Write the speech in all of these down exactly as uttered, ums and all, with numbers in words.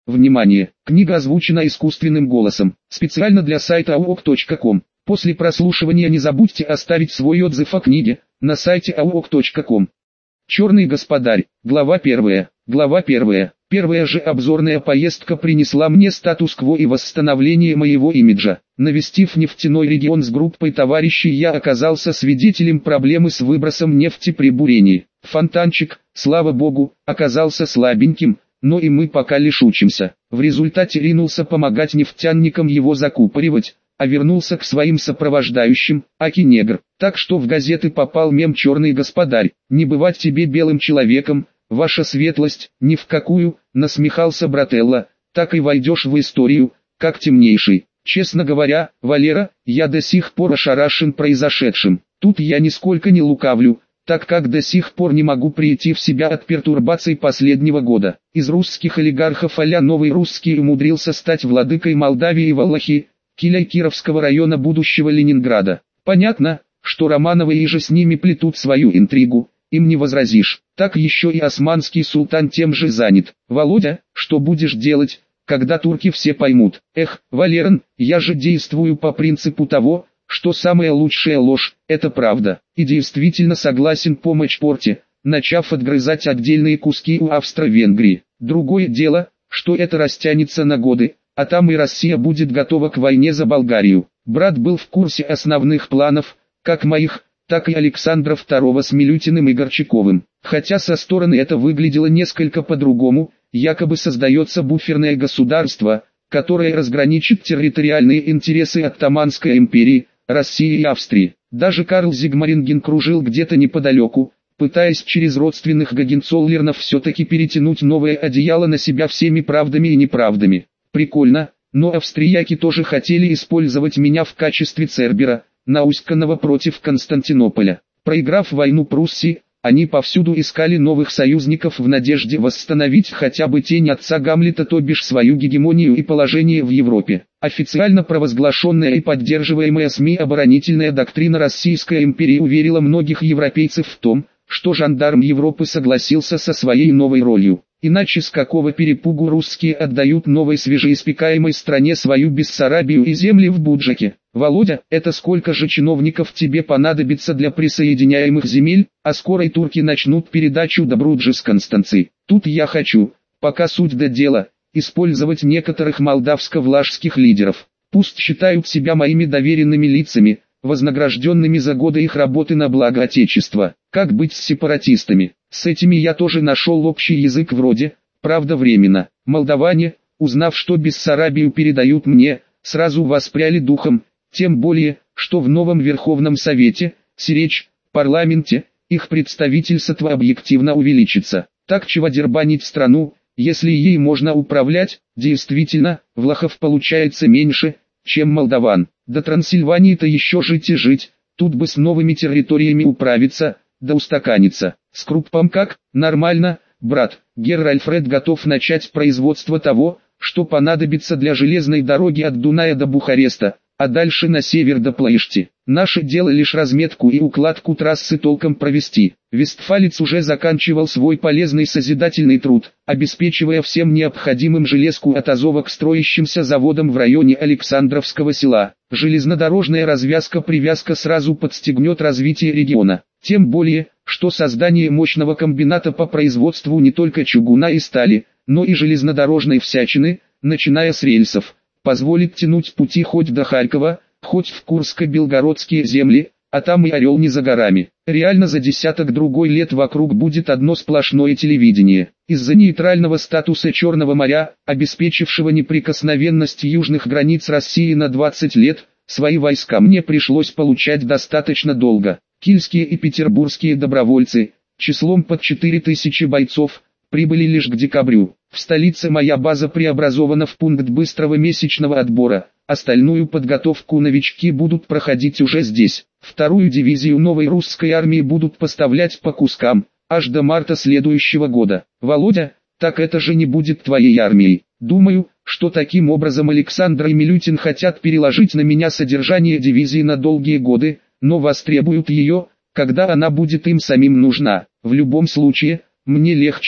Внимание! Книга озвучена искусственным голосом, специально для сайта ауок точка ком. После прослушивания не забудьте оставить свой отзыв о книге на сайте ауок точка ком. Черный господарь, глава первая. Глава первая. Первая же обзорная поездка принесла мне статус-кво и восстановление моего имиджа. Навестив нефтяной регион с группой товарищей, я оказался свидетелем проблемы с выбросом нефти при бурении. Фонтанчик, слава богу, оказался слабеньким, но и мы пока лишь учимся. В результате ринулся помогать нефтяникам его закупоривать, а вернулся к своим сопровождающим, аки-негр. Так что в газеты попал мем «Черный господарь». «Не бывать тебе белым человеком, ваша светлость, ни в какую», насмехался Брателло, «так и войдешь в историю, как темнейший». Честно говоря, Валера, я до сих пор ошарашен произошедшим. Тут я нисколько не лукавлю, так как до сих пор не могу прийти в себя от пертурбаций последнего года. Из русских олигархов а-ля Новый Русский умудрился стать владыкой Молдавии и Валахии, киля Кировского района будущего Ленинграда. Понятно, что Романовы и же с ними плетут свою интригу, им не возразишь. Так еще и османский султан тем же занят. Володя, что будешь делать, когда турки все поймут? Эх, Валерон, я же действую по принципу того, что самая лучшая ложь – это правда. И действительно согласен помочь порте, начав отгрызать отдельные куски у Австро-Венгрии. Другое дело, что это растянется на годы, а там и Россия будет готова к войне за Болгарию. Брат был в курсе основных планов, как моих, так и Александра второго с Милютиным и Горчаковым. Хотя со стороны это выглядело несколько по-другому, якобы создается буферное государство, которое разграничит территориальные интересы Оттоманской империи, России и Австрии. Даже Карл Зигмаринген кружил где-то неподалеку, пытаясь через родственных Гогенцоллернов все-таки перетянуть новое одеяло на себя всеми правдами и неправдами. Прикольно, но австрияки тоже хотели использовать меня в качестве Цербера, науськанного против Константинополя. Проиграв войну Пруссии, они повсюду искали новых союзников в надежде восстановить хотя бы тень отца Гамлета, то бишь свою гегемонию и положение в Европе. Официально провозглашенная и поддерживаемая СМИ оборонительная доктрина Российской империи уверила многих европейцев в том, что жандарм Европы согласился со своей новой ролью. Иначе с какого перепугу русские отдают новой свежеиспекаемой стране свою Бессарабию и земли в Буджаке? Володя, это сколько же чиновников тебе понадобится для присоединяемых земель, а скоро и турки начнут передачу до Бруджи с Констанции. Тут я хочу, пока суть до дела, использовать некоторых молдавско-влажских лидеров. Пусть считают себя моими доверенными лицами, вознагражденными за годы их работы на благо Отечества. Как быть с сепаратистами? С этими я тоже нашел общий язык вроде, правда временно. Молдаване, узнав, что Бессарабию передают мне, сразу воспряли духом, тем более, что в новом Верховном Совете, Сиречь, парламенте, их представительство объективно увеличится. Так чего дербанить страну, если ей можно управлять? Действительно, влахов получается меньше, чем молдаван. До Трансильвании-то еще жить и жить, тут бы с новыми территориями управиться, да устаканиться. С Круппом как? Нормально, брат. Герр Альфред готов начать производство того, что понадобится для железной дороги от Дуная до Бухареста, а дальше на север до Плоишти. Наше дело лишь разметку и укладку трассы толком провести. Вестфалец уже заканчивал свой полезный созидательный труд, обеспечивая всем необходимым железку от Азова к строящимся заводам в районе Александровского села. Железнодорожная развязка-привязка сразу подстегнет развитие региона. Тем более, что создание мощного комбината по производству не только чугуна и стали, но и железнодорожной всячины, начиная с рельсов, позволит тянуть пути хоть до Харькова, хоть в Курско-Белгородские земли, а там и Орел не за горами. Реально за десяток-другой лет вокруг будет одно сплошное телевидение. Из-за нейтрального статуса Черного моря, обеспечившего неприкосновенность южных границ России на двадцать лет, свои войска мне пришлось получать достаточно долго. Кильские и петербургские добровольцы, числом под четыре тысячи бойцов, прибыли лишь к декабрю. В столице моя база преобразована в пункт быстрого месячного отбора, остальную подготовку новички будут проходить уже здесь. Вторую дивизию новой русской армии будут поставлять по кускам, аж до марта следующего года. Володя, так это же не будет твоей армией. Думаю, что таким образом Александр и Милютин хотят переложить на меня содержание дивизии на долгие годы, но востребуют ее, когда она будет им самим нужна. В любом случае, мне легче,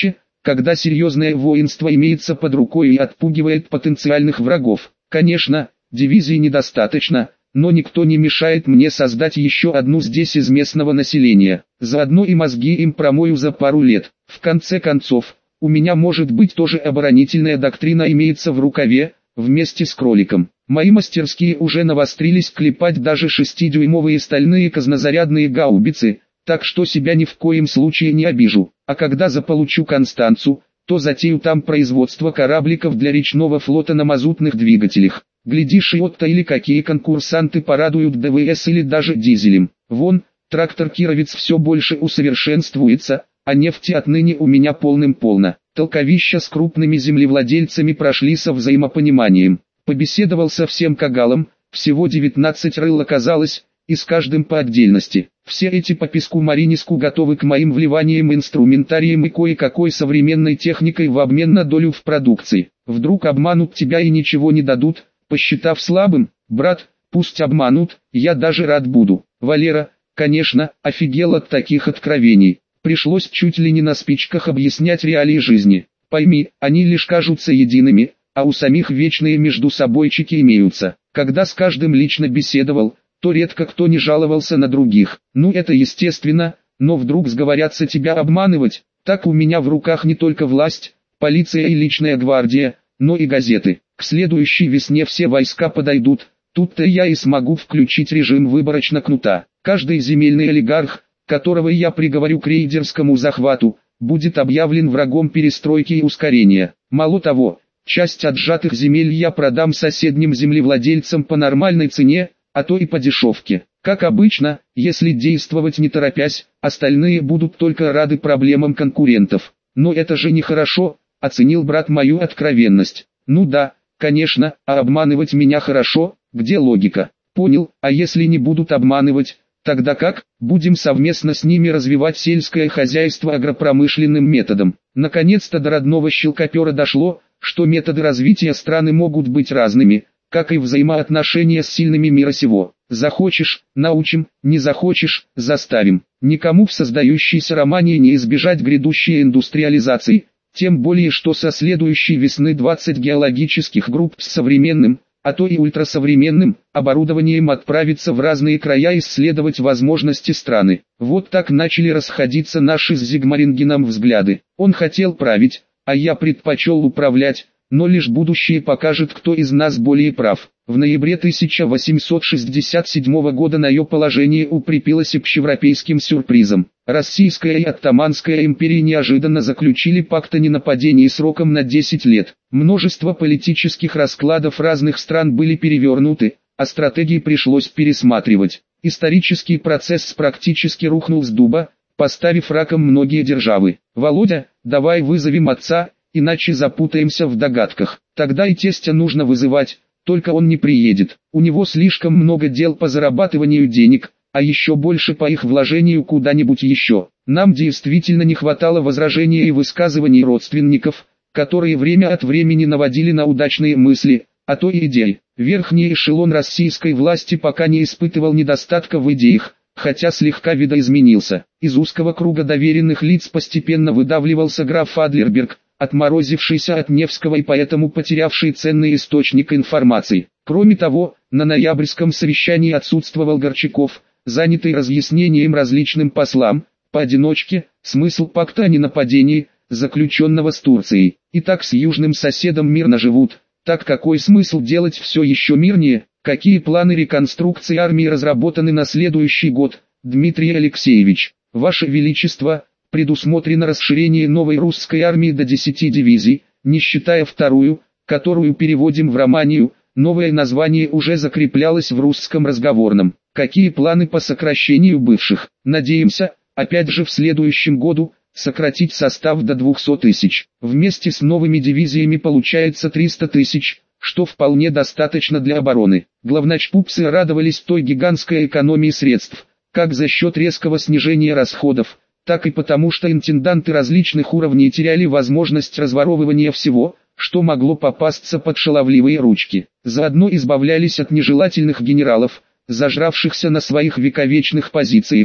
когда серьезное воинство имеется под рукой и отпугивает потенциальных врагов. Конечно, дивизии недостаточно, но никто не мешает мне создать еще одну здесь из местного населения. Заодно и мозги им промою за пару лет. В конце концов, у меня может быть тоже оборонительная доктрина имеется в рукаве, вместе с кроликом. Мои мастерские уже навострились клепать даже шестидюймовые стальные казнозарядные гаубицы, так что себя ни в коем случае не обижу. А когда заполучу Констанцу, то затею там производство корабликов для речного флота на мазутных двигателях. Глядишь, и Отто или какие конкурсанты порадуют ДВС или даже дизелем. Вон, трактор Кировец все больше усовершенствуется, а нефти отныне у меня полным-полно. Толковища с крупными землевладельцами прошли со взаимопониманием. Побеседовал со всем кагалом, всего девятнадцать рыл оказалось, и с каждым по отдельности. Все эти по песку-мариниску готовы к моим вливаниям инструментарием и кое-какой современной техникой в обмен на долю в продукции. Вдруг обманут тебя и ничего не дадут, посчитав слабым? Брат, пусть обманут, я даже рад буду. Валера, конечно, офигел от таких откровений. Пришлось чуть ли не на спичках объяснять реалии жизни. Пойми, они лишь кажутся едиными, а у самих вечные между собойчики имеются. Когда с каждым лично беседовал, то редко кто не жаловался на других. Ну это естественно, но вдруг сговорятся тебя обманывать, так у меня в руках не только власть, полиция и личная гвардия, но и газеты. К следующей весне все войска подойдут, тут-то я и смогу включить режим выборочно кнута. Каждый земельный олигарх, которого я приговорю к рейдерскому захвату, будет объявлен врагом перестройки и ускорения. Мало того, часть отжатых земель я продам соседним землевладельцам по нормальной цене, а то и по дешевке. Как обычно, если действовать не торопясь, остальные будут только рады проблемам конкурентов. Но это же нехорошо, оценил брат мою откровенность. Ну да, конечно, а обманывать меня хорошо, где логика? Понял, а если не будут обманывать, тогда как? Будем совместно с ними развивать сельское хозяйство агропромышленным методом. Наконец-то до родного щелкопера дошло, что методы развития страны могут быть разными, как и взаимоотношения с сильными мира сего. Захочешь – научим, не захочешь – заставим. Никому в создающейся романе не избежать грядущей индустриализации, тем более что со следующей весны двадцать геологических групп с современным, а то и ультрасовременным, оборудованием отправиться в разные края исследовать возможности страны. Вот так начали расходиться наши с Зигмарингеном взгляды. Он хотел править, а я предпочел управлять, но лишь будущее покажет, кто из нас более прав. В ноябре тысяча восемьсот шестьдесят седьмого года на ее положение укрепилось общеевропейским сюрпризом. Российская и Оттоманская империи неожиданно заключили пакт о ненападении сроком на десять лет. Множество политических раскладов разных стран были перевернуты, а стратегии пришлось пересматривать. Исторический процесс практически рухнул с дуба, поставив раком многие державы. «Володя, давай вызовем отца, иначе запутаемся в догадках. Тогда и тестя нужно вызывать, только он не приедет. У него слишком много дел по зарабатыванию денег, а еще больше по их вложению куда-нибудь еще. Нам действительно не хватало возражений и высказываний родственников, которые время от времени наводили на удачные мысли, а то и идеи. Верхний эшелон российской власти пока не испытывал недостатка в идеях, хотя слегка видоизменился. Из узкого круга доверенных лиц постепенно выдавливался граф Адлерберг, отморозившийся от Невского и поэтому потерявший ценный источник информации. Кроме того, на ноябрьском совещании отсутствовал Горчаков, занятый разъяснением различным послам, поодиночке, смысл пакта о ненападении, заключенного с Турцией. И так с южным соседом мирно живут, так какой смысл делать все еще мирнее? Какие планы реконструкции армии разработаны на следующий год, Дмитрий Алексеевич? Ваше Величество, предусмотрено расширение новой русской армии до десяти дивизий, не считая вторую, которую переводим в Романию. Новое название уже закреплялось в русском разговорном. Какие планы по сокращению бывших? Надеемся, опять же в следующем году, сократить состав до двухсот тысяч. Вместе с новыми дивизиями получается триста тысяч, что вполне достаточно для обороны. Главночпупсы радовались той гигантской экономии средств, как за счет резкого снижения расходов, так и потому, что интенданты различных уровней теряли возможность разворовывания всего, что могло попасться под шаловливые ручки. Заодно избавлялись от нежелательных генералов, зажравшихся на своих вековечных позициях,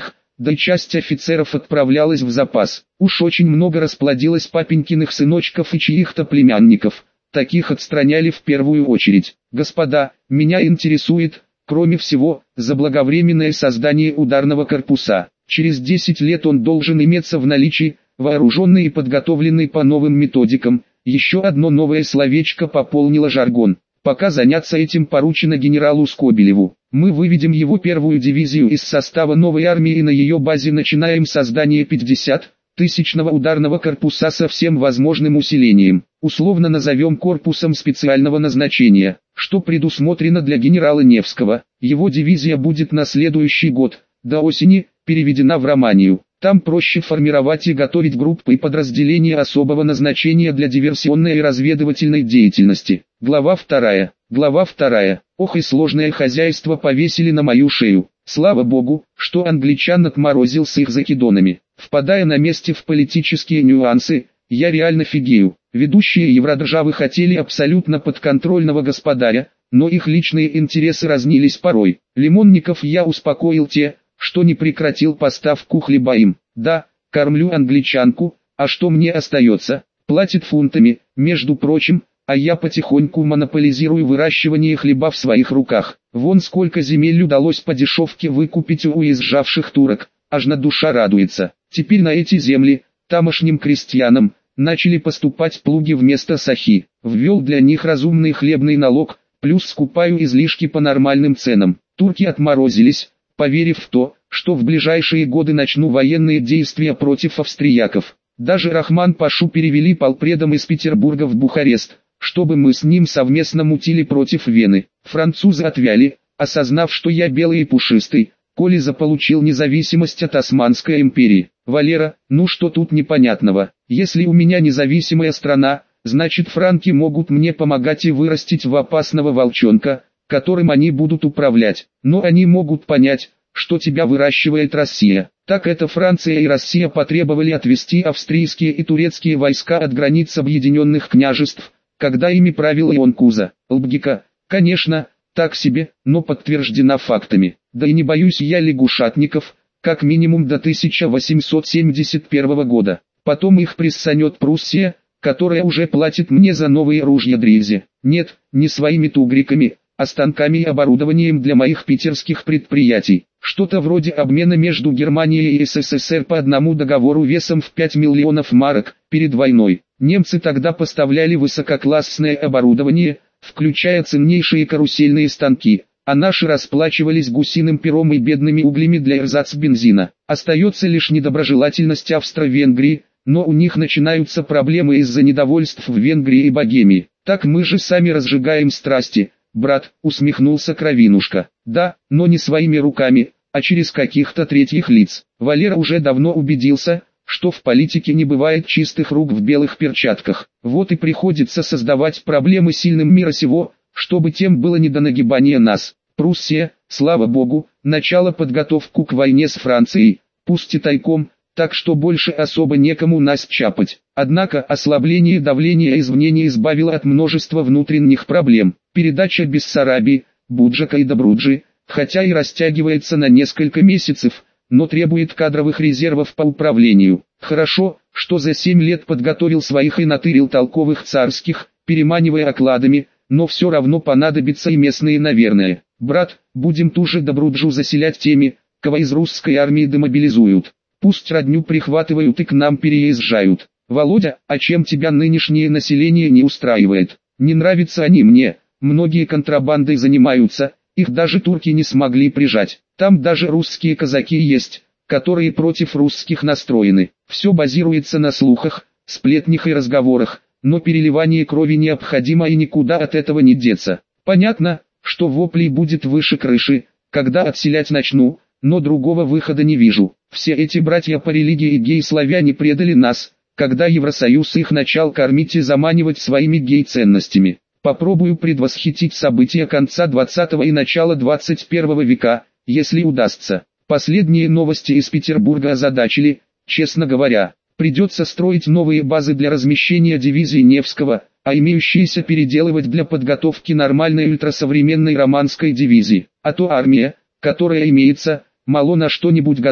да и часть офицеров отправлялась в запас. Уж очень много расплодилось папенькиных сыночков и чьих-то племянников, таких отстраняли в первую очередь. Господа, меня интересует, кроме всего, заблаговременное создание ударного корпуса. Через десять лет он должен иметься в наличии, вооруженный и подготовленный по новым методикам. Еще одно новое словечко пополнило жаргон. Пока заняться этим поручено генералу Скобелеву. Мы выведем его первую дивизию из состава новой армии и на ее базе начинаем создание пятидесятитысячного ударного корпуса со всем возможным усилением. Условно назовем корпусом специального назначения, что предусмотрено для генерала Невского. Его дивизия будет на следующий год, до осени, переведена в Романию. Там проще формировать и готовить группы и подразделения особого назначения для диверсионной и разведывательной деятельности. Глава вторая. Глава вторая. Ох и сложное хозяйство повесили на мою шею. Слава богу, что англичан отморозил с их закидонами. Впадая на месте в политические нюансы, я реально фигею. Ведущие евродержавы хотели абсолютно подконтрольного господаря, но их личные интересы разнились порой. Лимонников я успокоил те, что не прекратил поставку хлеба им. Да, кормлю англичанку, а что мне остается? Платит фунтами, между прочим, а я потихоньку монополизирую выращивание хлеба в своих руках. Вон сколько земель удалось по дешевке выкупить у уезжавших турок, аж на душа радуется. Теперь на эти земли, тамошним крестьянам, начали поступать плуги вместо сахи. Ввел для них разумный хлебный налог, плюс скупаю излишки по нормальным ценам. Турки отморозились, поверив в то, что в ближайшие годы начну военные действия против австрияков. Даже Рахман-пашу перевели полпредом из Петербурга в Бухарест, чтобы мы с ним совместно мутили против Вены. Французы отвяли, осознав, что я белый и пушистый, коли заполучил независимость от Османской империи. Валера, ну что тут непонятного? Если у меня независимая страна, значит франки могут мне помогать и вырастить в опасного волчонка, которым они будут управлять. Но они могут понять, что тебя выращивает Россия. Так это Франция и Россия потребовали отвести австрийские и турецкие войска от границ Объединенных Княжеств, когда ими правил Ион Куза. Логика, конечно, так себе, но подтверждена фактами. Да и не боюсь я лягушатников, как минимум до тысяча восемьсот семьдесят первого года. Потом их прессанет Пруссия, которая уже платит мне за новые ружья Дризе. Нет, не своими тугриками, а станками и оборудованием для моих питерских предприятий. Что-то вроде обмена между Германией и СССР по одному договору весом в пять миллионов марок. Перед войной немцы тогда поставляли высококлассное оборудование, включая ценнейшие карусельные станки, а наши расплачивались гусиным пером и бедными углями для эрзац-бензина. Остается лишь недоброжелательность Австро-Венгрии, но у них начинаются проблемы из-за недовольств в Венгрии и Богемии. Так мы же сами разжигаем страсти. «Брат», — усмехнулся Кровинушка, — «да, но не своими руками, а через каких-то третьих лиц». Валера уже давно убедился, что в политике не бывает чистых рук в белых перчатках. Вот и приходится создавать проблемы сильным мира сего, чтобы тем было не до нагибания нас. Пруссия, слава богу, начала подготовку к войне с Францией, пусть и тайком, так что больше особо некому нас чапать. Однако ослабление давления извне не избавило от множества внутренних проблем. Передача Бессарабии, Буджака и Добруджи, хотя и растягивается на несколько месяцев, но требует кадровых резервов по управлению. Хорошо, что за семь лет подготовил своих и натырил толковых царских, переманивая окладами, но все равно понадобится и местные, наверное. Брат, будем ту же Добруджу заселять теми, кого из русской армии демобилизуют. Пусть родню прихватывают и к нам переезжают. Володя, а чем тебя нынешнее население не устраивает? Не нравятся они мне, многие контрабандой занимаются, их даже турки не смогли прижать. Там даже русские казаки есть, которые против русских настроены. Все базируется на слухах, сплетнях и разговорах, но переливание крови необходимо и никуда от этого не деться. Понятно, что воплей будет выше крыши, когда отселять начну, но другого выхода не вижу. Все эти братья по религии и гей-славяне предали нас, когда Евросоюз их начал кормить и заманивать своими гей-ценностями. Попробую предвосхитить события конца двадцатого и начала двадцать первого века, если удастся. Последние новости из Петербурга озадачили, честно говоря. Придется строить новые базы для размещения дивизии Невского, а имеющиеся переделывать для подготовки нормальной ультрасовременной романской дивизии. А то армия, которая имеется, мало на что-нибудь годна.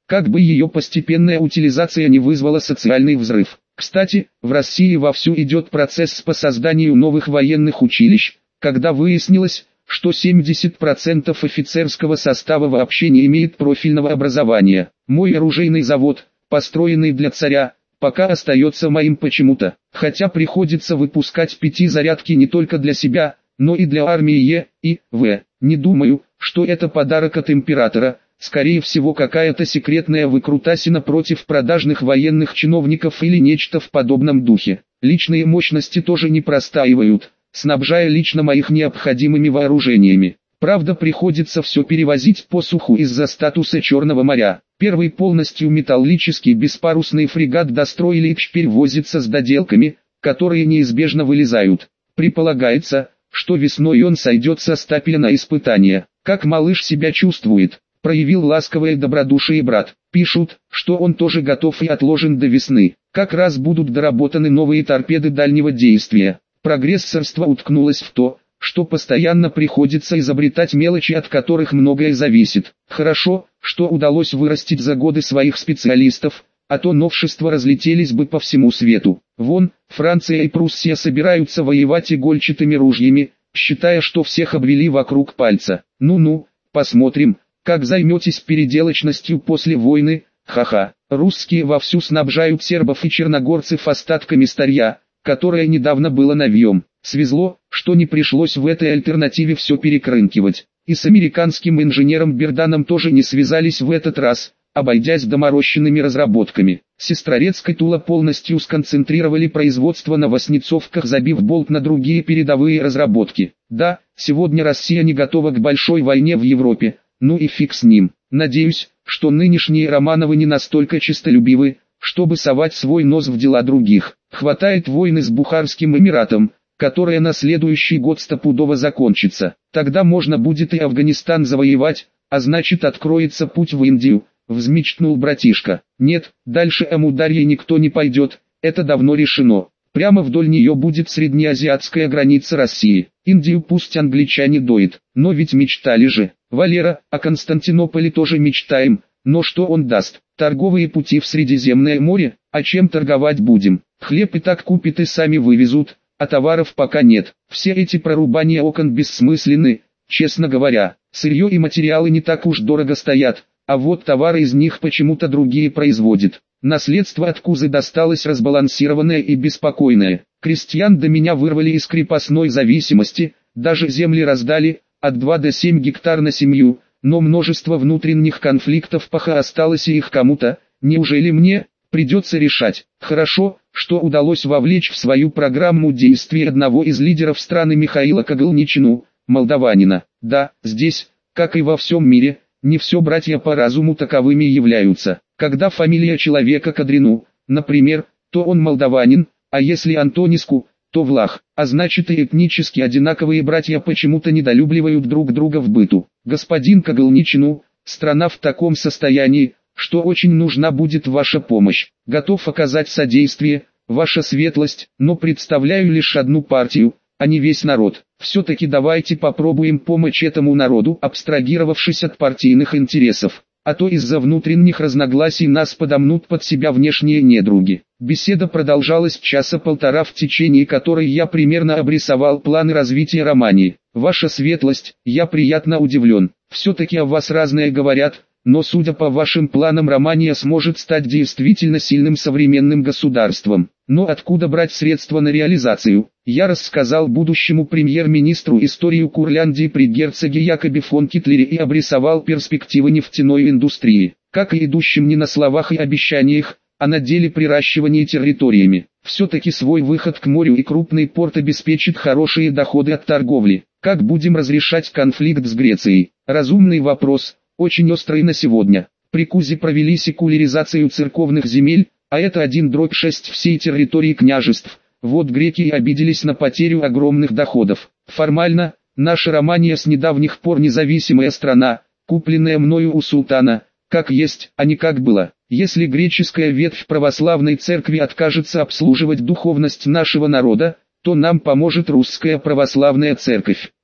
как бы ее постепенная утилизация не вызвала социальный взрыв. Кстати, в России вовсю идет процесс по созданию новых военных училищ, когда выяснилось, что семьдесят процентов офицерского состава вообще не имеет профильного образования. Мой оружейный завод, построенный для царя, пока остается моим почему-то, хотя приходится выпускать пятизарядки не только для себя, но и для армии Е и В. Не думаю, что это подарок от императора, скорее всего какая-то секретная выкрутасина против продажных военных чиновников или нечто в подобном духе. Личные мощности тоже не простаивают, снабжая лично моих необходимыми вооружениями. Правда, приходится все перевозить по суху из-за статуса Черного моря. Первый полностью металлический беспарусный фрегат достроили и теперь возится с доделками, которые неизбежно вылезают. Предполагается, что весной он сойдет со стапеля на испытание. Как малыш себя чувствует? Проявил ласковое добродушие брат. Пишут, что он тоже готов и отложен до весны. Как раз будут доработаны новые торпеды дальнего действия. Прогрессорство уткнулось в то, что постоянно приходится изобретать мелочи, от которых многое зависит. Хорошо, что удалось вырастить за годы своих специалистов, а то новшества разлетелись бы по всему свету. Вон, Франция и Пруссия собираются воевать игольчатыми ружьями, считая, что всех обвели вокруг пальца. Ну-ну, посмотрим, как займетесь переделочностью после войны, ха-ха. Русские вовсю снабжают сербов и черногорцев остатками старья, которое недавно было новьем. Свезло, что не пришлось в этой альтернативе все перекрынкивать. И с американским инженером Берданом тоже не связались в этот раз, обойдясь доморощенными разработками. Сестрорецк и Тула полностью сконцентрировали производство на Васнецовках, забив болт на другие передовые разработки. Да, сегодня Россия не готова к большой войне в Европе, ну и фиг с ним. Надеюсь, что нынешние Романовы не настолько честолюбивы, чтобы совать свой нос в дела других. Хватает войны с Бухарским Эмиратом, которая на следующий год стопудово закончится. Тогда можно будет и Афганистан завоевать, а значит откроется путь в Индию, взмечтнул братишка. Нет, дальше Амударьей никто не пойдет, это давно решено. Прямо вдоль нее будет среднеазиатская граница России. Индию пусть англичане доят, но ведь мечтали же. Валера, о Константинополе тоже мечтаем, но что он даст? Торговые пути в Средиземное море, а чем торговать будем? Хлеб и так купят и сами вывезут, а товаров пока нет. Все эти прорубания окон бессмысленны, честно говоря. Сырье и материалы не так уж дорого стоят, а вот товары из них почему-то другие производят. Наследство от Кузы досталось разбалансированное и беспокойное. Крестьян до меня вырвали из крепостной зависимости, даже земли раздали, от двух до семи гектар на семью, но множество внутренних конфликтов пока осталось и их кому-то, неужели мне, придется решать. Хорошо, что удалось вовлечь в свою программу действий одного из лидеров страны Михаила Кагылничину, молдаванина. Да, здесь, как и во всем мире, не все братья по разуму таковыми являются. Когда фамилия человека Кадрину, например, то он молдаванин, а если Антониску, то влах, а значит и этнически одинаковые братья почему-то недолюбливают друг друга в быту. Господин Кагылничину, страна в таком состоянии, что очень нужна будет ваша помощь. Готов оказать содействие, ваша светлость, но представляю лишь одну партию, а не весь народ. Все-таки давайте попробуем помочь этому народу, абстрагировавшись от партийных интересов. А то из-за внутренних разногласий нас подомнут под себя внешние недруги. Беседа продолжалась часа полтора, в течение которой я примерно обрисовал планы развития Романии. Ваша светлость, я приятно удивлен. Все-таки о вас разное говорят, но судя по вашим планам Романия сможет стать действительно сильным современным государством. Но откуда брать средства на реализацию? Я рассказал будущему премьер-министру историю Курляндии при герцоге Якобе фон Китлере и обрисовал перспективы нефтяной индустрии, как и идущим не на словах и обещаниях, а на деле приращивания территориями. Все-таки свой выход к морю и крупный порт обеспечит хорошие доходы от торговли. Как будем разрешать конфликт с Грецией? Разумный вопрос, очень острый на сегодня. При Кузе провели секуляризацию церковных земель, а это один дробь шесть всей территории княжеств. Вот греки и обиделись на потерю огромных доходов. Формально, наша Романия с недавних пор независимая страна, купленная мною у султана, как есть, а не как было. Если греческая ветвь православной церкви откажется обслуживать духовность нашего народа, то нам поможет русская православная церковь.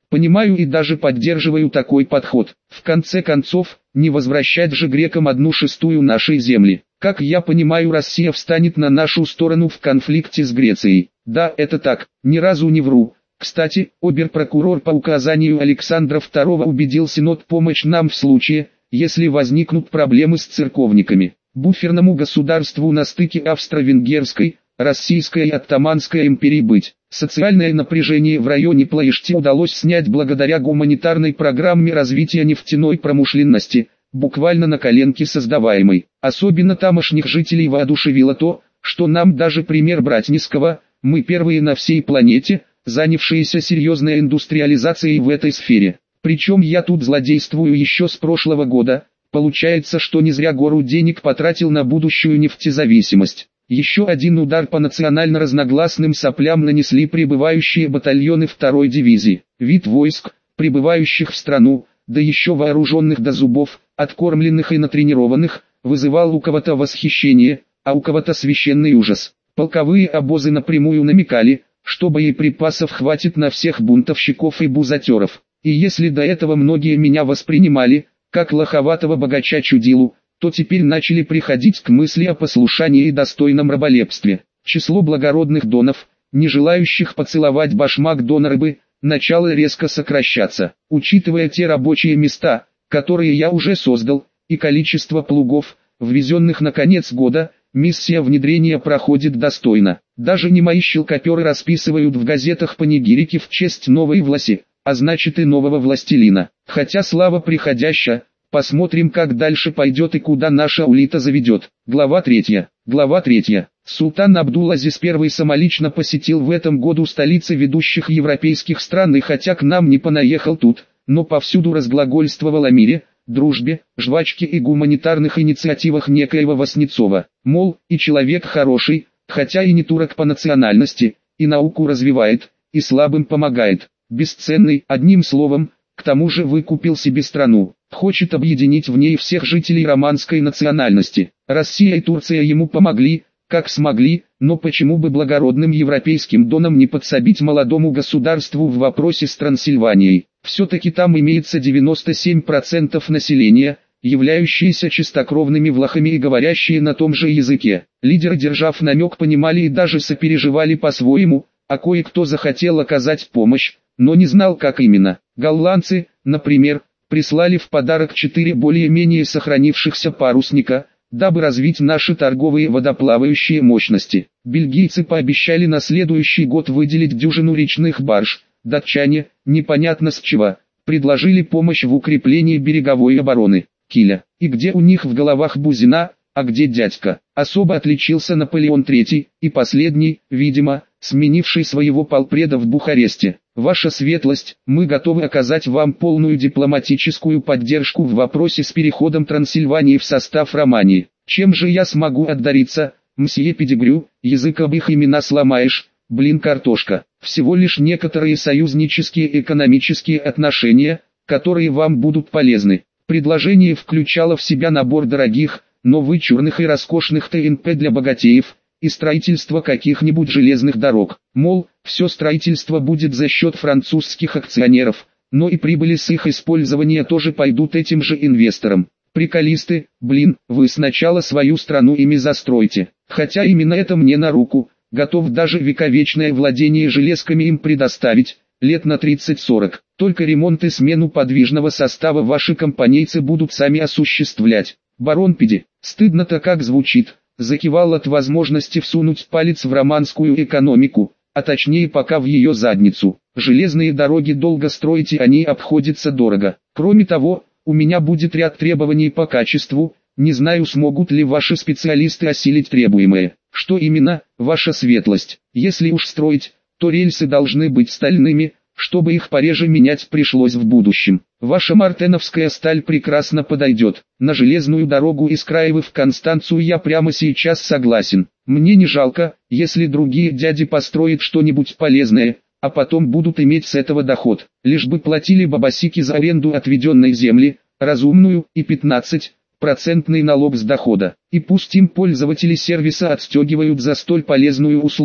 Понимаю и даже поддерживаю такой подход. В конце концов, не возвращать же грекам одну шестую нашей земли. Как я понимаю, Россия встанет на нашу сторону в конфликте с Грецией. Да, это так, ни разу не вру. Кстати, обер-прокурор по указанию Александра второго убедил Синод помочь нам в случае, если возникнут проблемы с церковниками. Буферному государству на стыке Австро-Венгерской, Российской и Оттоманской империи быть. Социальное напряжение в районе Плоешти удалось снять благодаря гуманитарной программе развития нефтяной промышленности, буквально на коленке создаваемой. Особенно тамошних жителей воодушевило то, что нам даже пример брать низкого, мы первые на всей планете, занявшиеся серьезной индустриализацией в этой сфере. Причем я тут злодействую еще с прошлого года, получается, что не зря гору денег потратил на будущую нефтезависимость. Еще один удар по национально разногласным соплям нанесли прибывающие батальоны второй дивизии. Вид войск, прибывающих в страну, да еще вооруженных до зубов, откормленных и натренированных, вызывал у кого-то восхищение, а у кого-то священный ужас. Полковые обозы напрямую намекали, что боеприпасов хватит на всех бунтовщиков и бузатеров. И если до этого многие меня воспринимали, как лоховатого богача-чудилу, то теперь начали приходить к мысли о послушании и достойном раболепстве. Число благородных донов, не желающих поцеловать башмак дона рыбы, начало резко сокращаться. Учитывая те рабочие места, которые я уже создал, и количество плугов, ввезенных на конец года, миссия внедрения проходит достойно. Даже не мои щелкоперы расписывают в газетах панигирики в честь новой власти, а значит и нового властелина. Хотя слава приходящая, посмотрим, как дальше пойдет и куда наша улита заведет. Глава третья. Глава третья. Султан Абдул-Азиз I самолично посетил в этом году столицы ведущих европейских стран, и хотя к нам не понаехал тут, но повсюду разглагольствовал о мире, дружбе, жвачке и гуманитарных инициативах некоего Васнецова. Мол, и человек хороший, хотя и не турок по национальности, и науку развивает, и слабым помогает. Бесценный, одним словом, к тому же выкупил себе страну. Хочет объединить в ней всех жителей романской национальности. Россия и Турция ему помогли, как смогли, но почему бы благородным европейским донам не подсобить молодому государству в вопросе с Трансильванией? Все-таки там имеется девяносто семь процентов населения, являющиеся чистокровными влахами и говорящие на том же языке. Лидеры, держав намек, понимали и даже сопереживали по-своему, а кое-кто захотел оказать помощь, но не знал, как именно. Голландцы, например, прислали в подарок четыре более-менее сохранившихся парусника, дабы развить наши торговые водоплавающие мощности. Бельгийцы пообещали на следующий год выделить дюжину речных барж. Датчане, непонятно с чего, предложили помощь в укреплении береговой обороны. Киля. И где у них в головах Бузина, а где дядька? Особо отличился Наполеон третий, и последний, видимо, сменивший своего полпреда в Бухаресте. Ваша светлость, мы готовы оказать вам полную дипломатическую поддержку в вопросе с переходом Трансильвании в состав Романии. Чем же я смогу отдариться, мсье Педигрю, язык об их имена сломаешь, блин картошка. Всего лишь некоторые союзнические экономические отношения, которые вам будут полезны. Предложение включало в себя набор дорогих, но вычурных и роскошных ТНП для богатеев, и строительство каких-нибудь железных дорог. Мол, все строительство будет за счет французских акционеров, но и прибыли с их использования тоже пойдут этим же инвесторам. Приколисты, блин, вы сначала свою страну ими застройте. Хотя именно это мне на руку, готов даже вековечное владение железками им предоставить, лет на тридцать-сорок. Только ремонт и смену подвижного состава ваши компанейцы будут сами осуществлять. Барон Педи, стыдно-то как звучит. Закивал от возможности всунуть палец в романскую экономику, а точнее пока в ее задницу. Железные дороги долго строить, и они обходятся дорого. Кроме того, у меня будет ряд требований по качеству, не знаю, смогут ли ваши специалисты осилить требуемое. Что именно, ваша светлость? Если уж строить, то рельсы должны быть стальными, чтобы их пореже менять пришлось в будущем. Ваша мартеновская сталь прекрасно подойдет. На железную дорогу из Краевы в Констанцию я прямо сейчас согласен. Мне не жалко, если другие дяди построят что-нибудь полезное, а потом будут иметь с этого доход. Лишь бы платили бабасики за аренду отведенной земли, разумную, и пятнадцать-процентный налог с дохода. И пусть им пользователи сервиса отстегивают за столь полезную услугу.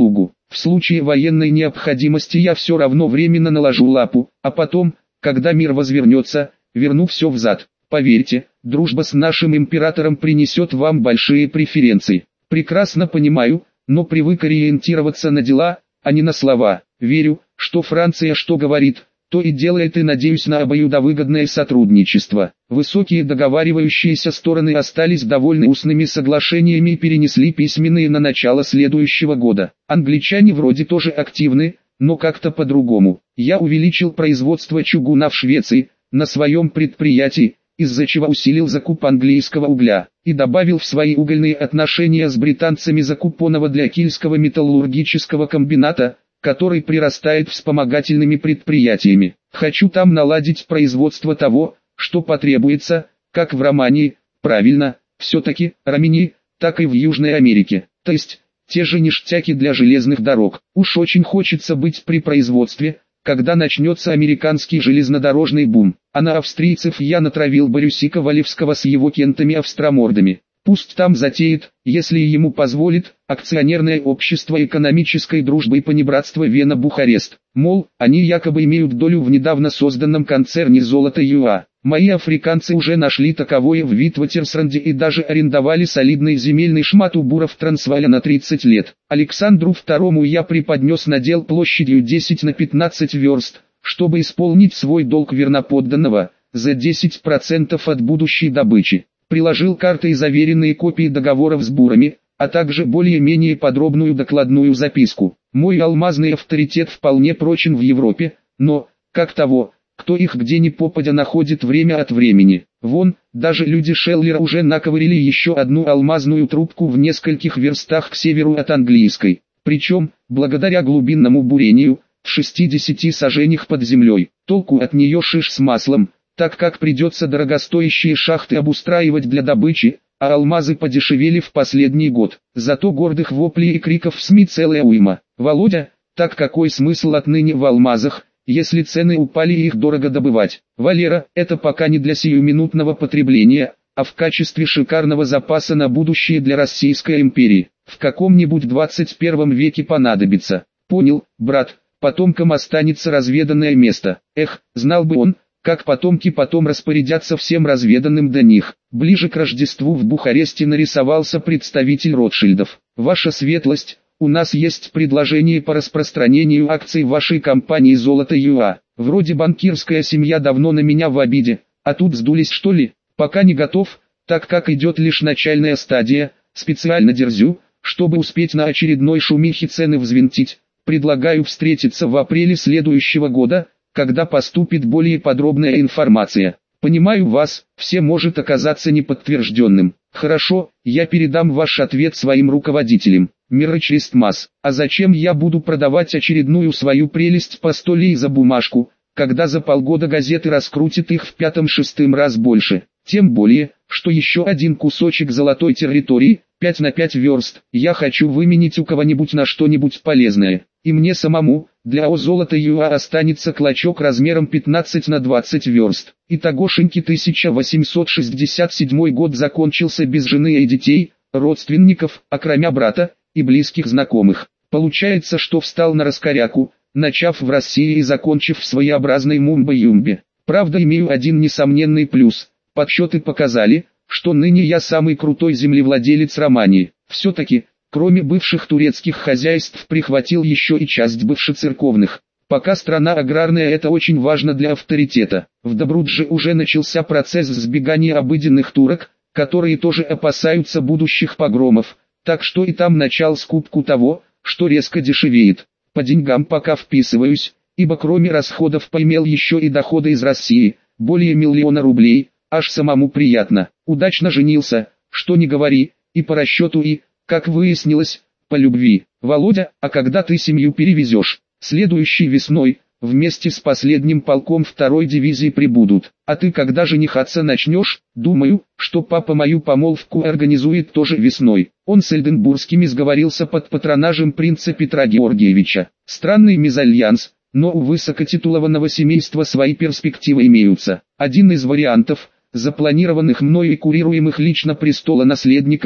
В случае военной необходимости я все равно временно наложу лапу, а потом, когда мир возвернется, верну все взад. Поверьте, дружба с нашим императором принесет вам большие преференции. Прекрасно понимаю, но привык ориентироваться на дела, а не на слова. Верю, что Франция что говорит, то и делает, и надеюсь на обоюдовыгодное сотрудничество. Высокие договаривающиеся стороны остались довольны устными соглашениями и перенесли письменные на начало следующего года. Англичане вроде тоже активны, но как-то по-другому. Я увеличил производство чугуна в Швеции, на своем предприятии, из-за чего усилил закуп английского угля, и добавил в свои угольные отношения с британцами закуп оного для Кильского металлургического комбината, который прирастает вспомогательными предприятиями. Хочу там наладить производство того, что потребуется, как в Романии, правильно, все-таки, Романии, так и в Южной Америке, то есть, те же ништяки для железных дорог. Уж очень хочется быть при производстве, когда начнется американский железнодорожный бум, а на австрийцев я натравил Борюсика Валевского с его кентами-австромордами. Пусть там затеет, если ему позволит, акционерное общество экономической дружбы и понебратства Вена-Бухарест. Мол, они якобы имеют долю в недавно созданном концерне «Золото ЮА». Мои африканцы уже нашли таковое в Витватерсранде и даже арендовали солидный земельный шмат у буров Трансвааля на тридцать лет. Александру второму я преподнес надел площадью десять на пятнадцать верст, чтобы исполнить свой долг верноподданного, за десять процентов от будущей добычи. Приложил карты и заверенные копии договоров с бурами, а также более-менее подробную докладную записку. Мой алмазный авторитет вполне прочен в Европе, но, как того, кто их где ни попадя находит время от времени. Вон, даже люди Шеллера уже наковырили еще одну алмазную трубку в нескольких верстах к северу от английской. Причем, благодаря глубинному бурению, в шестидесяти саженях под землей. Толку от нее шиш с маслом, так как придется дорогостоящие шахты обустраивать для добычи, а алмазы подешевели в последний год. Зато гордых воплей и криков в СМИ целая уйма. Володя, так какой смысл отныне в алмазах, если цены упали и их дорого добывать? Валера, это пока не для сиюминутного потребления, а в качестве шикарного запаса на будущее для Российской империи. В каком-нибудь двадцать первом веке понадобится. Понял, брат, потомкам останется разведанное место. Эх, знал бы он, как потомки потом распорядятся всем разведанным до них. Ближе к Рождеству в Бухаресте нарисовался представитель Ротшильдов. Ваша светлость, у нас есть предложение по распространению акций вашей компании «Золото ЮА». Вроде банкирская семья давно на меня в обиде, а тут сдулись что ли? Пока не готов, так как идет лишь начальная стадия, специально дерзю, чтобы успеть на очередной шумихе цены взвинтить. Предлагаю встретиться в апреле следующего года, когда поступит более подробная информация. Понимаю вас, все может оказаться неподтвержденным. Хорошо, я передам ваш ответ своим руководителям. Мирыч Истмас, а зачем я буду продавать очередную свою прелесть по сто лей за бумажку, когда за полгода газеты раскрутят их в пятом-шестым раз больше? Тем более, что еще один кусочек золотой территории, пять на пять верст, я хочу выменить у кого-нибудь на что-нибудь полезное. И мне самому, для О золота ЮА останется клочок размером пятнадцать на двадцать верст. Итогошеньки тысяча восемьсот шестьдесят седьмой год закончился без жены и детей, родственников, окромя брата и близких знакомых. Получается, что встал на раскоряку, начав в России и закончив в своеобразной Мумбай-Юмбе. Правда, имею один несомненный плюс. Подсчеты показали, что ныне я самый крутой землевладелец Романии. Все-таки, кроме бывших турецких хозяйств, прихватил еще и часть бывшецерковных. Пока страна аграрная, это очень важно для авторитета. В Добрудже уже начался процесс сбегания обыденных турок, которые тоже опасаются будущих погромов, так что и там начал скупку того, что резко дешевеет. По деньгам пока вписываюсь, ибо кроме расходов поимел еще и доходы из России, более миллиона рублей, аж самому приятно. Удачно женился, что не говори, и по расчету и, как выяснилось, по любви. Володя, а когда ты семью перевезешь? Следующей весной, вместе с последним полком второй дивизии прибудут. А ты когда женихаться начнешь? Думаю, что папа мою помолвку организует тоже весной. Он с Эльденбургскими сговорился под патронажем принца Петра Георгиевича. Странный мезальянс, но у высокотитулованного семейства свои перспективы имеются. Один из вариантов, запланированных мной и курируемых лично престолонаследником,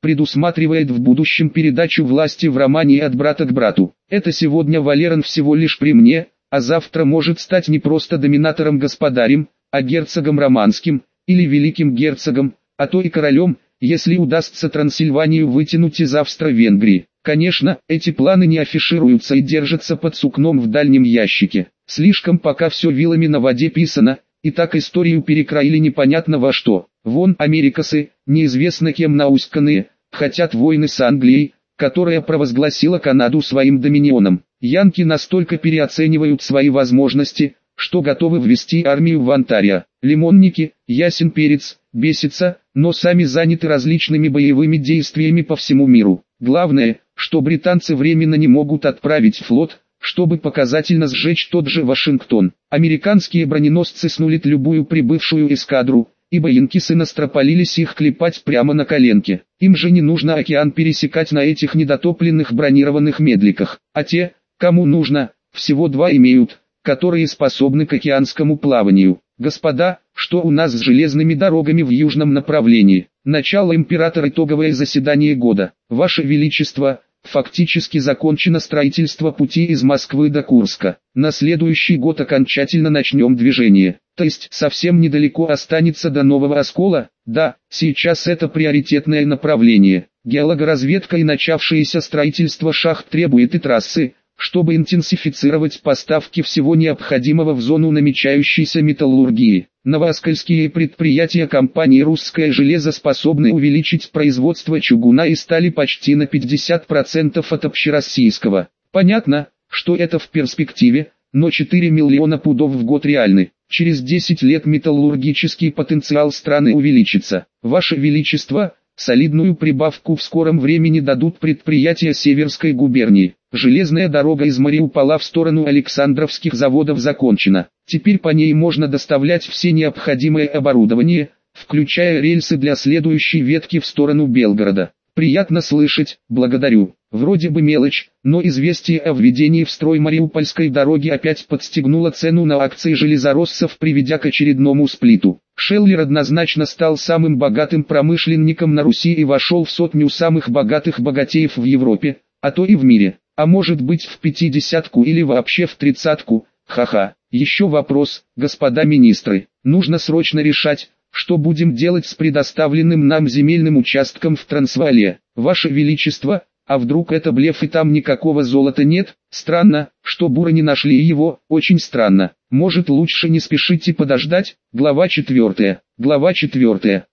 предусматривает в будущем передачу власти в Романии от брата к брату. Это сегодня Валерон всего лишь при мне, а завтра может стать не просто доминатором-господарем, а герцогом романским, или великим герцогом, а то и королем, если удастся Трансильванию вытянуть из Австро-Венгрии. Конечно, эти планы не афишируются и держатся под сукном в дальнем ящике. Слишком пока все вилами на воде писано, и так историю перекроили непонятно во что. Вон америкосы, неизвестно кем науськанные, хотят войны с Англией, которая провозгласила Канаду своим доминионом. Янки настолько переоценивают свои возможности, что готовы ввести армию в Онтарио. Лимонники, ясен перец, бесятся, но сами заняты различными боевыми действиями по всему миру. Главное, что британцы временно не могут отправить флот, чтобы показательно сжечь тот же Вашингтон. Американские броненосцы снули любую прибывшую эскадру, ибо янкисы настропалились их клепать прямо на коленке. Им же не нужно океан пересекать на этих недотопленных бронированных медликах, а те, кому нужно, всего два имеют, которые способны к океанскому плаванию. Господа, что у нас с железными дорогами в южном направлении? Начало императора, итоговое заседание года. Ваше Величество, фактически закончено строительство пути из Москвы до Курска. На следующий год окончательно начнем движение. То есть совсем недалеко останется до Нового Оскола? Да, сейчас это приоритетное направление. Геологоразведка и начавшееся строительство шахт требует и трассы, чтобы интенсифицировать поставки всего необходимого в зону намечающейся металлургии. Новооскольские предприятия компании «Русское железо» способны увеличить производство чугуна и стали почти на пятьдесят процентов от общероссийского. Понятно, что это в перспективе, но четыре миллиона пудов в год реальны. Через десять лет металлургический потенциал страны увеличится. Ваше Величество, солидную прибавку в скором времени дадут предприятия Северской губернии. Железная дорога из Мариуполя в сторону Александровских заводов закончена. Теперь по ней можно доставлять все необходимое оборудование, включая рельсы для следующей ветки в сторону Белгорода. Приятно слышать, благодарю. Вроде бы мелочь, но известие о введении в строй Мариупольской дороги опять подстегнуло цену на акции железороссов, приведя к очередному сплиту. Шеллер однозначно стал самым богатым промышленником на Руси и вошел в сотню самых богатых богатеев в Европе, а то и в мире. А может быть в пятидесятку или вообще в тридцатку, ха-ха. Еще вопрос, господа министры, нужно срочно решать, что будем делать с предоставленным нам земельным участком в Трансваале. Ваше Величество, а вдруг это блеф и там никакого золота нет? Странно, что буры не нашли его, очень странно. Может лучше не спешите подождать? Глава четвертая. Глава четвертая.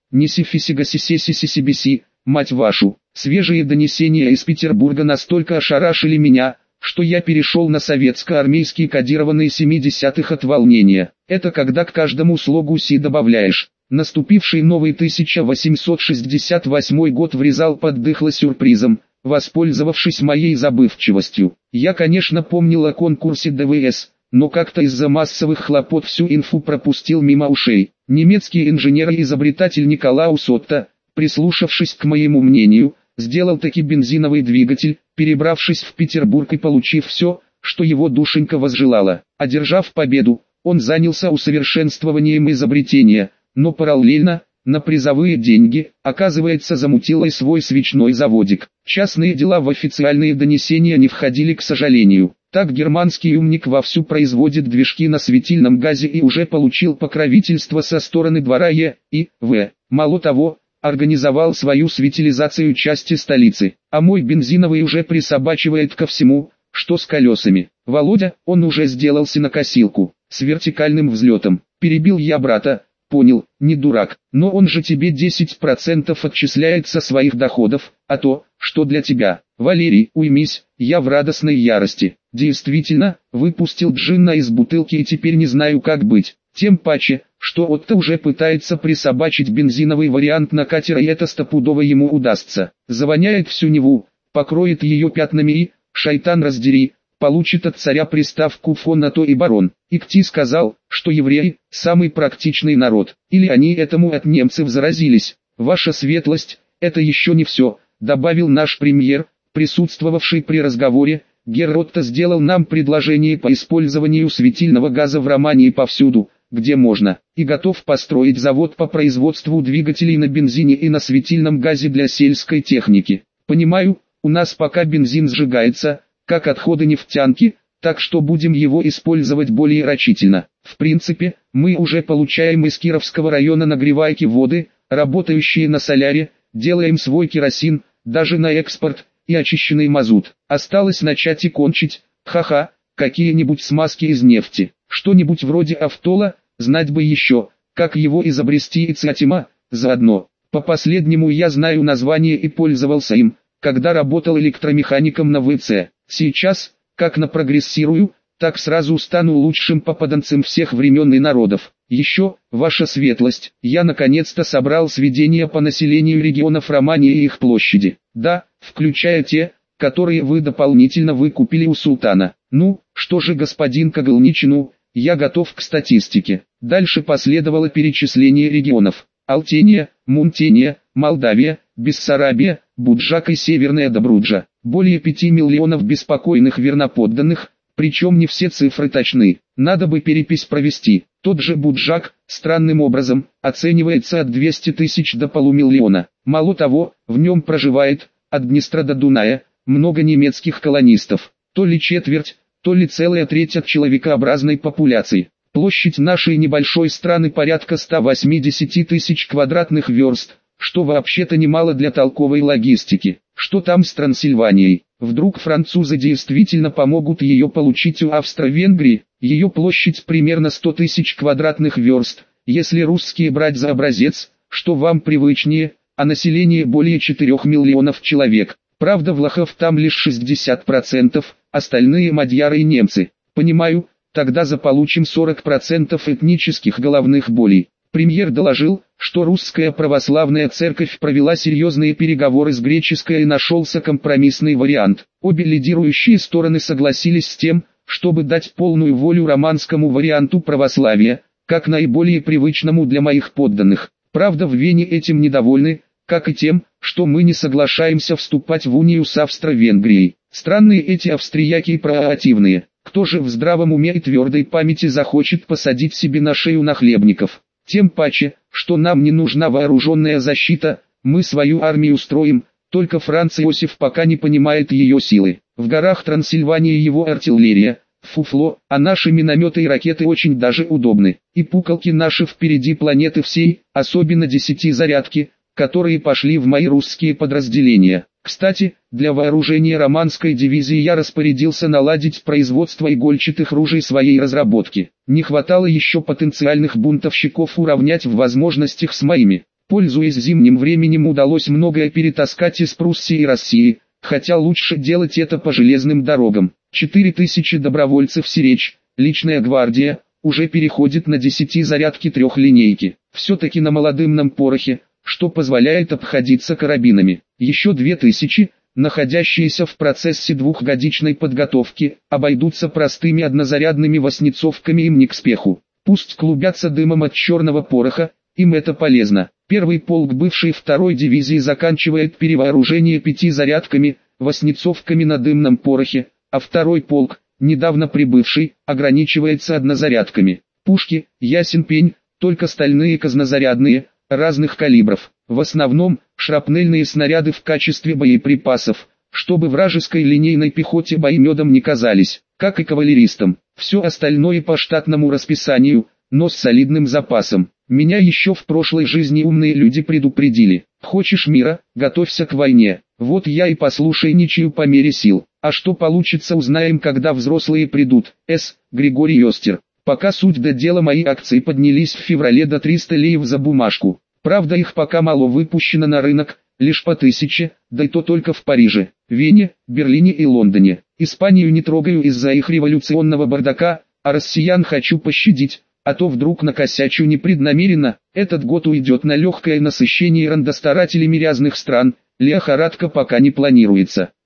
Нисифисигасисисисисибиси, мать вашу. Свежие донесения из Петербурга настолько ошарашили меня, что я перешел на советско-армейские кодированные семидесятых от волнения. Это когда к каждому слогу «си» добавляешь. Наступивший новый тысяча восемьсот шестьдесят восьмой год врезал под дыхло сюрпризом, воспользовавшись моей забывчивостью. Я, конечно, помнил о конкурсе ДВС, но как-то из-за массовых хлопот всю инфу пропустил мимо ушей. Немецкий инженер и изобретатель Николаус Отто, прислушавшись к моему мнению, сделал таки бензиновый двигатель, перебравшись в Петербург и получив все, что его душенька возжелала. Одержав победу, он занялся усовершенствованием изобретения, но параллельно, на призовые деньги, оказывается, замутил и свой свечной заводик. Частные дела в официальные донесения не входили, к сожалению. Так германский умник вовсю производит движки на светильном газе и уже получил покровительство со стороны двора Е и В. Мало того, организовал свою светилизацию части столицы, а мой бензиновый уже присобачивает ко всему, что с колесами. Володя, он уже сделал сенокосилку, с вертикальным взлетом. Перебил я брата, понял, не дурак, но он же тебе десять процентов отчисляет со своих доходов, а то, что для тебя. Валерий, уймись, я в радостной ярости. Действительно, выпустил джинна из бутылки и теперь не знаю как быть. Тем паче, что Отто уже пытается присобачить бензиновый вариант на катер, и это стопудово ему удастся. Завоняет всю Неву, покроет ее пятнами и, шайтан раздери, получит от царя приставку фон на то и барон. Икти сказал, что евреи – самый практичный народ, или они этому от немцев заразились. Ваша светлость, это еще не все, добавил наш премьер, присутствовавший при разговоре. Герр Отто сделал нам предложение по использованию светильного газа в Романии повсюду, где можно, и готов построить завод по производству двигателей на бензине и на светильном газе для сельской техники. Понимаю, у нас пока бензин сжигается, как отходы нефтянки, так что будем его использовать более рачительно. В принципе, мы уже получаем из Кировского района нагревайки воды, работающие на соляре, делаем свой керосин, даже на экспорт, и очищенный мазут. Осталось начать и кончить, ха-ха, какие-нибудь смазки из нефти, что-нибудь вроде автола, знать бы еще, как его изобрести и цатима, заодно. По последнему я знаю название и пользовался им, когда работал электромехаником на вэ цэ. Сейчас, как напрогрессирую, так сразу стану лучшим попаданцем всех времен и народов. Еще, ваша светлость, я наконец-то собрал сведения по населению регионов Романии и их площади. Да, включая те, которые вы дополнительно выкупили у султана. Ну, что же, господин Кагылничину, я готов к статистике. Дальше последовало перечисление регионов. Алтения, Мунтения, Молдавия, Бессарабия, Буджак и Северная Добруджа. Более пяти миллионов беспокойных верноподданных, причем не все цифры точны. Надо бы перепись провести. Тот же Буджак, странным образом, оценивается от двухсот тысяч до полумиллиона. Мало того, в нем проживает, от Днестра до Дуная, много немецких колонистов. То ли четверть, то ли целая треть от человекообразной популяции. Площадь нашей небольшой страны порядка ста восьмидесяти тысяч квадратных верст, что вообще-то немало для толковой логистики. Что там с Трансильванией? Вдруг французы действительно помогут ее получить у Австро-Венгрии? Ее площадь примерно сто тысяч квадратных верст, если русские брать за образец, что вам привычнее, а население более четырёх миллионов человек. Правда, влахов там лишь шестьдесят процентов, остальные мадьяры и немцы. Понимаю, тогда заполучим сорок процентов этнических головных болей. Премьер доложил, что русская православная церковь провела серьезные переговоры с греческой и нашелся компромиссный вариант. Обе лидирующие стороны согласились с тем, чтобы дать полную волю романскому варианту православия, как наиболее привычному для моих подданных. Правда, в Вене этим недовольны, как и тем, что мы не соглашаемся вступать в унию с Австро-Венгрией. Странные эти австрияки и проактивные. Кто же в здравом уме и твердой памяти захочет посадить себе на шею нахлебников? Тем паче, что нам не нужна вооруженная защита, мы свою армию строим, только Франц Иосиф пока не понимает ее силы. В горах Трансильвании его артиллерия, фуфло, а наши минометы и ракеты очень даже удобны. И пукалки наши впереди планеты всей, особенно десятизарядки, которые пошли в мои русские подразделения. Кстати, для вооружения романской дивизии я распорядился наладить производство игольчатых ружей своей разработки. Не хватало еще потенциальных бунтовщиков уравнять в возможностях с моими. Пользуясь зимним временем, удалось многое перетаскать из Пруссии и России, хотя лучше делать это по железным дорогам. Четыре тысячи добровольцев Сиречь, личная гвардия, уже переходит на десятизарядки трехлинейки. Все-таки на молодымном порохе, что позволяет обходиться карабинами. Еще две тысячи, находящиеся в процессе двухгодичной подготовки, обойдутся простыми однозарядными восьмицовками, им не к спеху. Пусть клубятся дымом от черного пороха, им это полезно. Первый полк бывшей второй дивизии заканчивает перевооружение пятизарядками, восьмицовками на дымном порохе, а второй полк, недавно прибывший, ограничивается однозарядками. Пушки, ясен пень, только стальные казнозарядные, разных калибров. В основном, шрапнельные снаряды в качестве боеприпасов, чтобы вражеской линейной пехоте бои медом не казались, как и кавалеристам. Все остальное по штатному расписанию, но с солидным запасом. Меня еще в прошлой жизни умные люди предупредили. Хочешь мира, готовься к войне. Вот я и послушайничаю по мере сил. А что получится, узнаем, когда взрослые придут. С. Григорий Йостер. Пока суть до дела, мои акции поднялись в феврале до триста леев за бумажку. Правда, их пока мало выпущено на рынок, лишь по тысяче, да и то только в Париже, Вене, Берлине и Лондоне. Испанию не трогаю из-за их революционного бардака, а россиян хочу пощадить, а то вдруг накосячу непреднамеренно. Этот год уйдет на легкое насыщение рандостарателями разных стран, лихорадка пока не планируется.